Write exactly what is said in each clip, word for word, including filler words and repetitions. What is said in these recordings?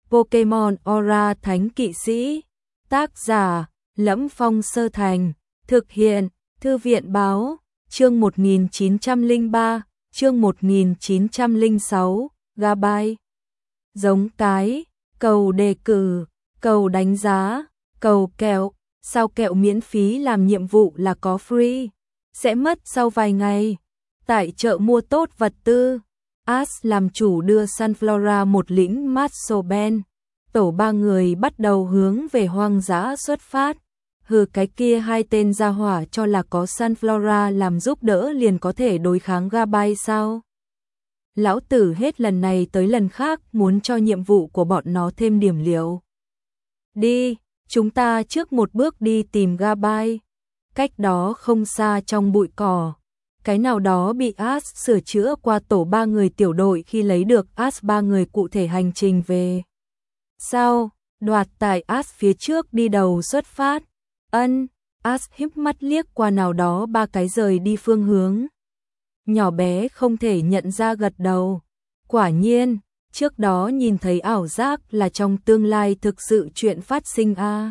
Pokemon Aura Thánh Kỵ Sĩ. Tác giả: Lẫm Phong Sơ Thành. Thực hiện: Thư viện báo. Chương một nghìn chín trăm lẻ ba, chương một nghìn chín trăm lẻ sáu, Gabby. Giống cái, cầu đề cử, cầu đánh giá, cầu kẹo, sao kẹo miễn phí làm nhiệm vụ là có free, sẽ mất sau vài ngày. Tại chợ mua tốt vật tư, Ash làm chủ đưa Sunflora một lĩnh Muscle Ben. Tổ ba người bắt đầu hướng về hoang dã xuất phát. Hừ, cái kia hai tên gia hỏa cho là có Sunflora làm giúp đỡ liền có thể đối kháng Gabby sao? Lão tử hết lần này tới lần khác muốn cho nhiệm vụ của bọn nó thêm điểm liều. Đi, chúng ta trước một bước đi tìm Gabby. Cách đó không xa trong bụi cỏ, cái nào đó bị Ash sửa chữa qua tổ ba người tiểu đội khi lấy được Ash ba người cụ thể hành trình về. Sao, đoạt tại Ash phía trước đi đầu xuất phát. Ân, Ash híp mắt liếc qua nào đó ba cái rời đi phương hướng. Nhỏ bé không thể nhận ra gật đầu. Quả nhiên, trước đó nhìn thấy ảo giác là trong tương lai thực sự chuyện phát sinh a. À.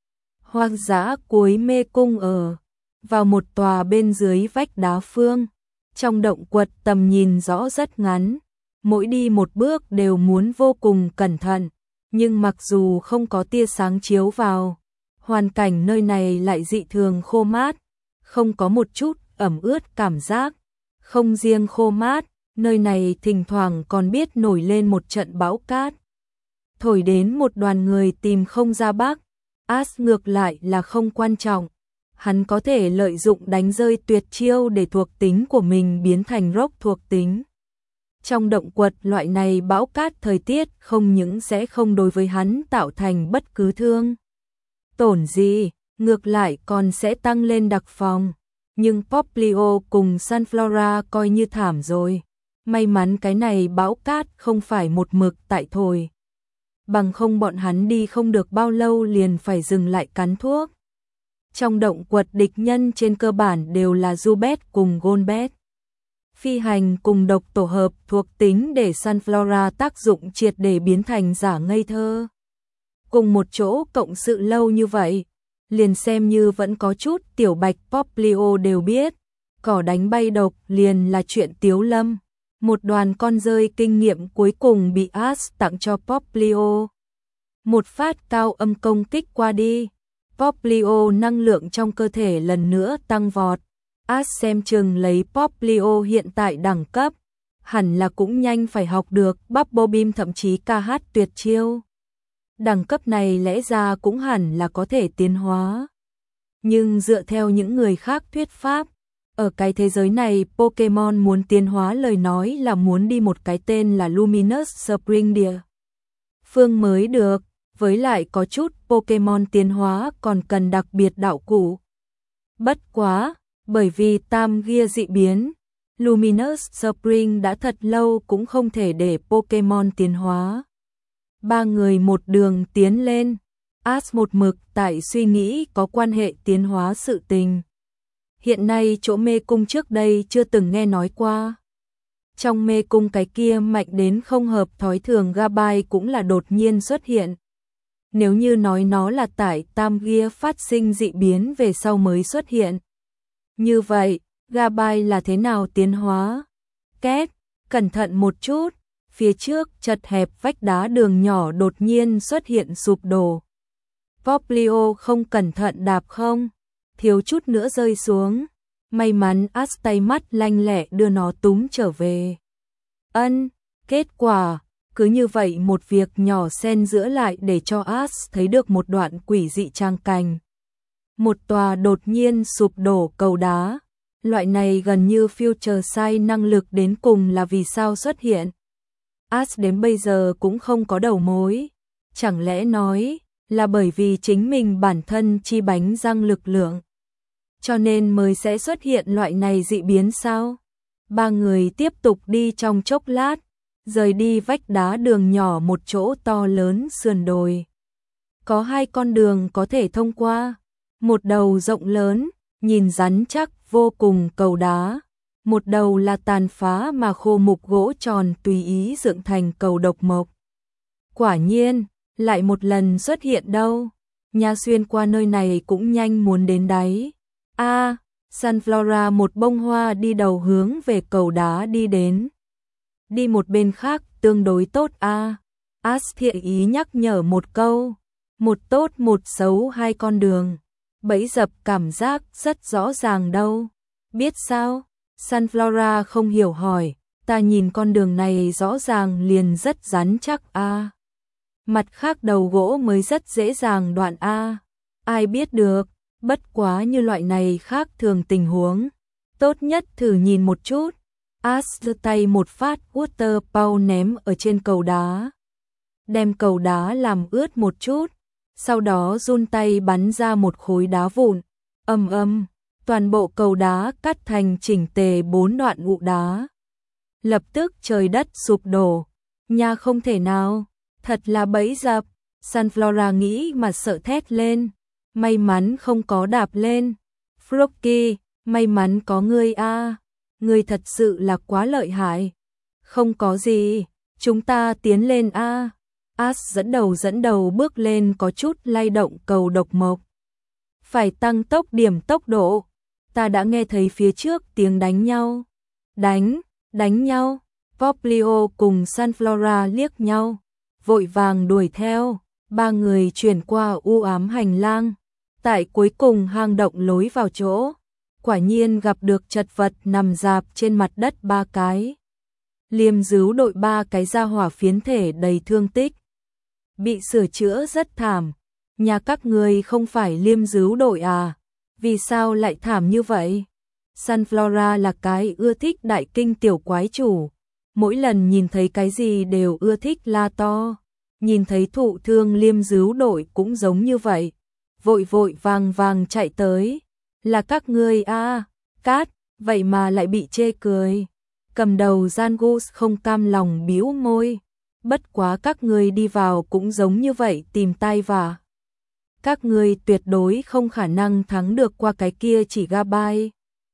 Hoang dã cuối mê cung ở vào một tòa bên dưới vách đá phương. Trong động quật tầm nhìn rõ rất ngắn, mỗi đi một bước đều muốn vô cùng cẩn thận, nhưng mặc dù không có tia sáng chiếu vào, hoàn cảnh nơi này lại dị thường khô mát, không có một chút ẩm ướt cảm giác. Không riêng khô mát, nơi này thỉnh thoảng còn biết nổi lên một trận bão cát. Thổi đến một đoàn người tìm không ra bắc. Ash ngược lại là không quan trọng. Hắn có thể lợi dụng đánh rơi tuyệt chiêu để thuộc tính của mình biến thành rock thuộc tính. Trong động quật loại này bão cát thời tiết không những sẽ không đối với hắn tạo thành bất cứ thương tổn gì, ngược lại còn sẽ tăng lên đặc phòng. Nhưng Poplio cùng Sunflora coi như thảm rồi. May mắn cái này bão cát không phải một mực tại thổi. Bằng không bọn hắn đi không được bao lâu liền phải dừng lại cắn thuốc. Trong động quật địch nhân trên cơ bản đều là Zubat cùng Golbat. Phi hành cùng độc tổ hợp thuộc tính để Sunflora tác dụng triệt để biến thành giả ngây thơ. Cùng một chỗ cộng sự lâu như vậy, liền xem như vẫn có chút tiểu bạch Poplio đều biết, cỏ đánh bay độc liền là chuyện tiếu lâm. Một đoàn con rơi kinh nghiệm cuối cùng bị Ash tặng cho Poplio. Một phát cao âm công kích qua đi, Poplio năng lượng trong cơ thể lần nữa tăng vọt. Ash xem chừng lấy Poplio hiện tại đẳng cấp, hẳn là cũng nhanh phải học được Bubble Beam thậm chí ca hát tuyệt chiêu. Đẳng cấp này lẽ ra cũng hẳn là có thể tiến hóa. Nhưng dựa theo những người khác thuyết pháp, ở cái thế giới này Pokemon muốn tiến hóa lời nói là muốn đi một cái tên là Luminous Spring địa phương mới được, với lại có chút Pokemon tiến hóa còn cần đặc biệt đạo cụ. Bất quá, bởi vì tam gia dị biến, Luminous Spring đã thật lâu cũng không thể để Pokemon tiến hóa. Ba người một đường tiến lên, Ash một mực tại suy nghĩ có quan hệ tiến hóa sự tình. Hiện nay chỗ mê cung trước đây chưa từng nghe nói qua. Trong mê cung cái kia mạnh đến không hợp thói thường Gabby cũng là đột nhiên xuất hiện. Nếu như nói nó là tại tam gia phát sinh dị biến về sau mới xuất hiện. Như vậy, Gabby là thế nào tiến hóa? Két, cẩn thận một chút. Phía trước chật hẹp vách đá đường nhỏ đột nhiên xuất hiện sụp đổ. Poplio không cẩn thận đạp không, thiếu chút nữa rơi xuống. May mắn Ash tay mắt lanh lẹ đưa nó túm trở về. Ân, kết quả, cứ như vậy một việc nhỏ xen giữa lại để cho Ash thấy được một đoạn quỷ dị trang cảnh. Một tòa đột nhiên sụp đổ cầu đá. Loại này gần như future sight năng lực đến cùng là vì sao xuất hiện. Ash đến bây giờ cũng không có đầu mối. Chẳng lẽ nói là bởi vì chính mình bản thân chi bánh răng lực lượng, cho nên mới sẽ xuất hiện loại này dị biến sao? Ba người tiếp tục đi trong chốc lát, rời đi vách đá đường nhỏ một chỗ to lớn sườn đồi. Có hai con đường có thể thông qua. Một đầu rộng lớn, nhìn rắn chắc vô cùng cầu đá. Một đầu là tàn phá mà khô mục gỗ tròn tùy ý dựng thành cầu độc mộc. Quả nhiên, lại một lần xuất hiện đâu. Nha xuyên qua nơi này cũng nhanh muốn đến đáy. A, à, Sunflora một bông hoa đi đầu hướng về cầu đá đi đến. Đi một bên khác tương đối tốt a. À. As thiện ý nhắc nhở một câu. Một tốt một xấu hai con đường. Bẫy dập cảm giác rất rõ ràng đâu. Biết sao? Sunflora không hiểu hỏi. Ta nhìn con đường này rõ ràng liền rất rắn chắc a. À. Mặt khác đầu gỗ mới rất dễ dàng đoạn a. À. Ai biết được, bất quá như loại này khác thường tình huống. Tốt nhất thử nhìn một chút. As giơ tay một phát water pow ném ở trên cầu đá. Đem cầu đá làm ướt một chút. Sau đó run tay bắn ra một khối đá vụn. Ầm ầm, toàn bộ cầu đá cắt thành chỉnh tề bốn đoạn vụn đá. Lập tức trời đất sụp đổ. Nha không thể nào, thật là bẫy dập. Sunflora nghĩ mà sợ thét lên. May mắn không có đạp lên. Froggy, may mắn có ngươi a. À. Ngươi thật sự là quá lợi hại. Không có gì, chúng ta tiến lên a. À. As dẫn đầu dẫn đầu bước lên có chút lay động cầu độc mộc. Phải tăng tốc điểm tốc độ. Ta đã nghe thấy phía trước tiếng đánh nhau. Đánh, đánh nhau. Poplio cùng Sunflora liếc nhau. Vội vàng đuổi theo. Ba người chuyển qua u ám hành lang. Tại cuối cùng hang động lối vào chỗ. Quả nhiên gặp được chật vật nằm rạp trên mặt đất ba cái. Liêm dứu đội ba cái gia hỏa phiến thể đầy thương tích. Bị sửa chữa rất thảm. Nhà các người không phải liêm dứu đội à? Vì sao lại thảm như vậy? Sunflora là cái ưa thích đại kinh tiểu quái chủ. Mỗi lần nhìn thấy cái gì đều ưa thích la to. Nhìn thấy thụ thương liêm dứu đội cũng giống như vậy. Vội vội vàng vàng chạy tới. Là các ngươi à? Cát, vậy mà lại bị chê cười. Cầm đầu Zangus không cam lòng bĩu môi. Bất quá các ngươi đi vào cũng giống như vậy tìm tai vạ. Các ngươi tuyệt đối không khả năng thắng được qua cái kia chỉ Gabai.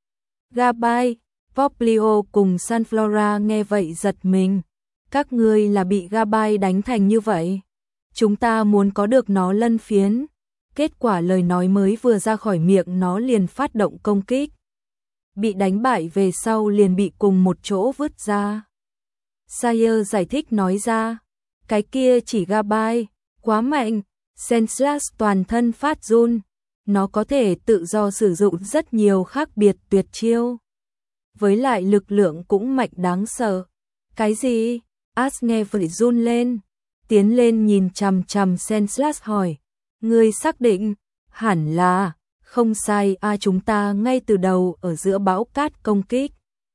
Gabai, Poplio cùng Sunflora nghe vậy giật mình. Các ngươi là bị Gabai đánh thành như vậy. Chúng ta muốn có được nó lân phiến. Kết quả lời nói mới vừa ra khỏi miệng nó liền phát động công kích. Bị đánh bại về sau liền bị cùng một chỗ vứt ra. Sire giải thích nói ra. Cái kia chỉ Gabai, quá mạnh. Senslash toàn thân phát run. Nó có thể tự do sử dụng rất nhiều khác biệt tuyệt chiêu. Với lại lực lượng cũng mạnh đáng sợ. Cái gì? As nghe vậy run lên. Tiến lên nhìn chằm chằm Senslash hỏi. Ngươi xác định? Hẳn là. Không sai a, chúng ta ngay từ đầu ở giữa bão cát công kích.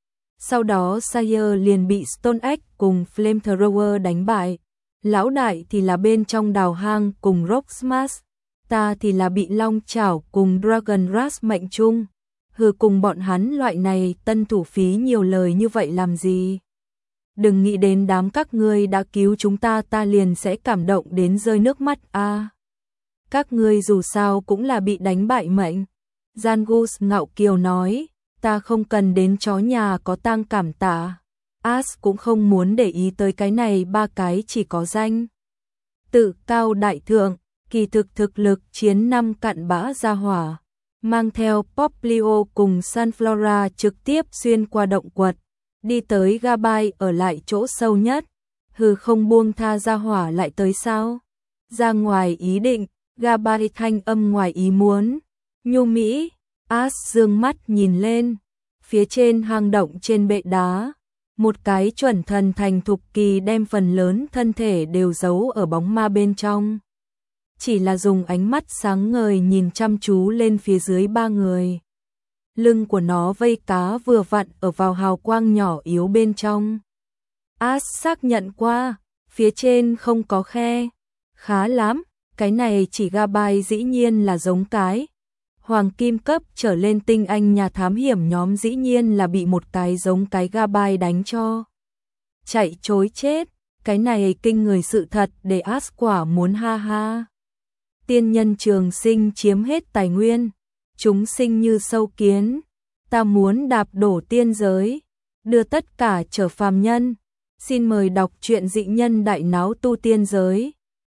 Sau đó Sire liền bị Stone Axe cùng Flamethrower đánh bại. Lão đại thì là bên trong đào hang cùng Rock Smash. Ta thì là bị long chảo cùng Dragon Rush mệnh chung. Hừ, cùng bọn hắn loại này tân thủ phí nhiều lời như vậy làm gì? Đừng nghĩ đến đám các ngươi đã cứu chúng ta ta liền sẽ cảm động đến rơi nước mắt a. À. Các ngươi dù sao cũng là bị đánh bại mệnh. Zangus ngạo kiều nói, ta không cần đến chó nhà có tang cảm tạ. As cũng không muốn để ý tới cái này, ba cái chỉ có danh tự cao đại thượng, kỳ thực thực lực chiến năm cặn bã ra hỏa. Mang theo Poplio cùng Sunflora trực tiếp xuyên qua động quật, đi tới Gabai ở lại chỗ sâu nhất. Hừ, không buông tha ra hỏa lại tới sao? Ra ngoài ý định, Gabai thanh âm ngoài ý muốn. Nhu Mỹ, As dương mắt nhìn lên, phía trên hang động trên bệ đá, một cái chuẩn thần thành thục kỳ đem phần lớn thân thể đều giấu ở bóng ma bên trong. Chỉ là dùng ánh mắt sáng ngời nhìn chăm chú lên phía dưới ba người. Lưng của nó vây cá vừa vặn ở vào hào quang nhỏ yếu bên trong. As xác nhận qua, phía trên không có khe. Khá lắm, cái này chỉ Gabai dĩ nhiên là giống cái. Hoàng kim cấp trở lên tinh anh nhà thám hiểm nhóm dĩ nhiên là bị một cái giống cái Gabai đánh cho chạy chối chết. Cái này kinh người sự thật để As quả muốn ha ha. Tiên nhân trường sinh chiếm hết tài nguyên, chúng sinh như sâu kiến, ta muốn đạp đổ tiên giới, đưa tất cả trở phàm nhân. Xin mời đọc truyện Dị nhân đại náo tu tiên giới.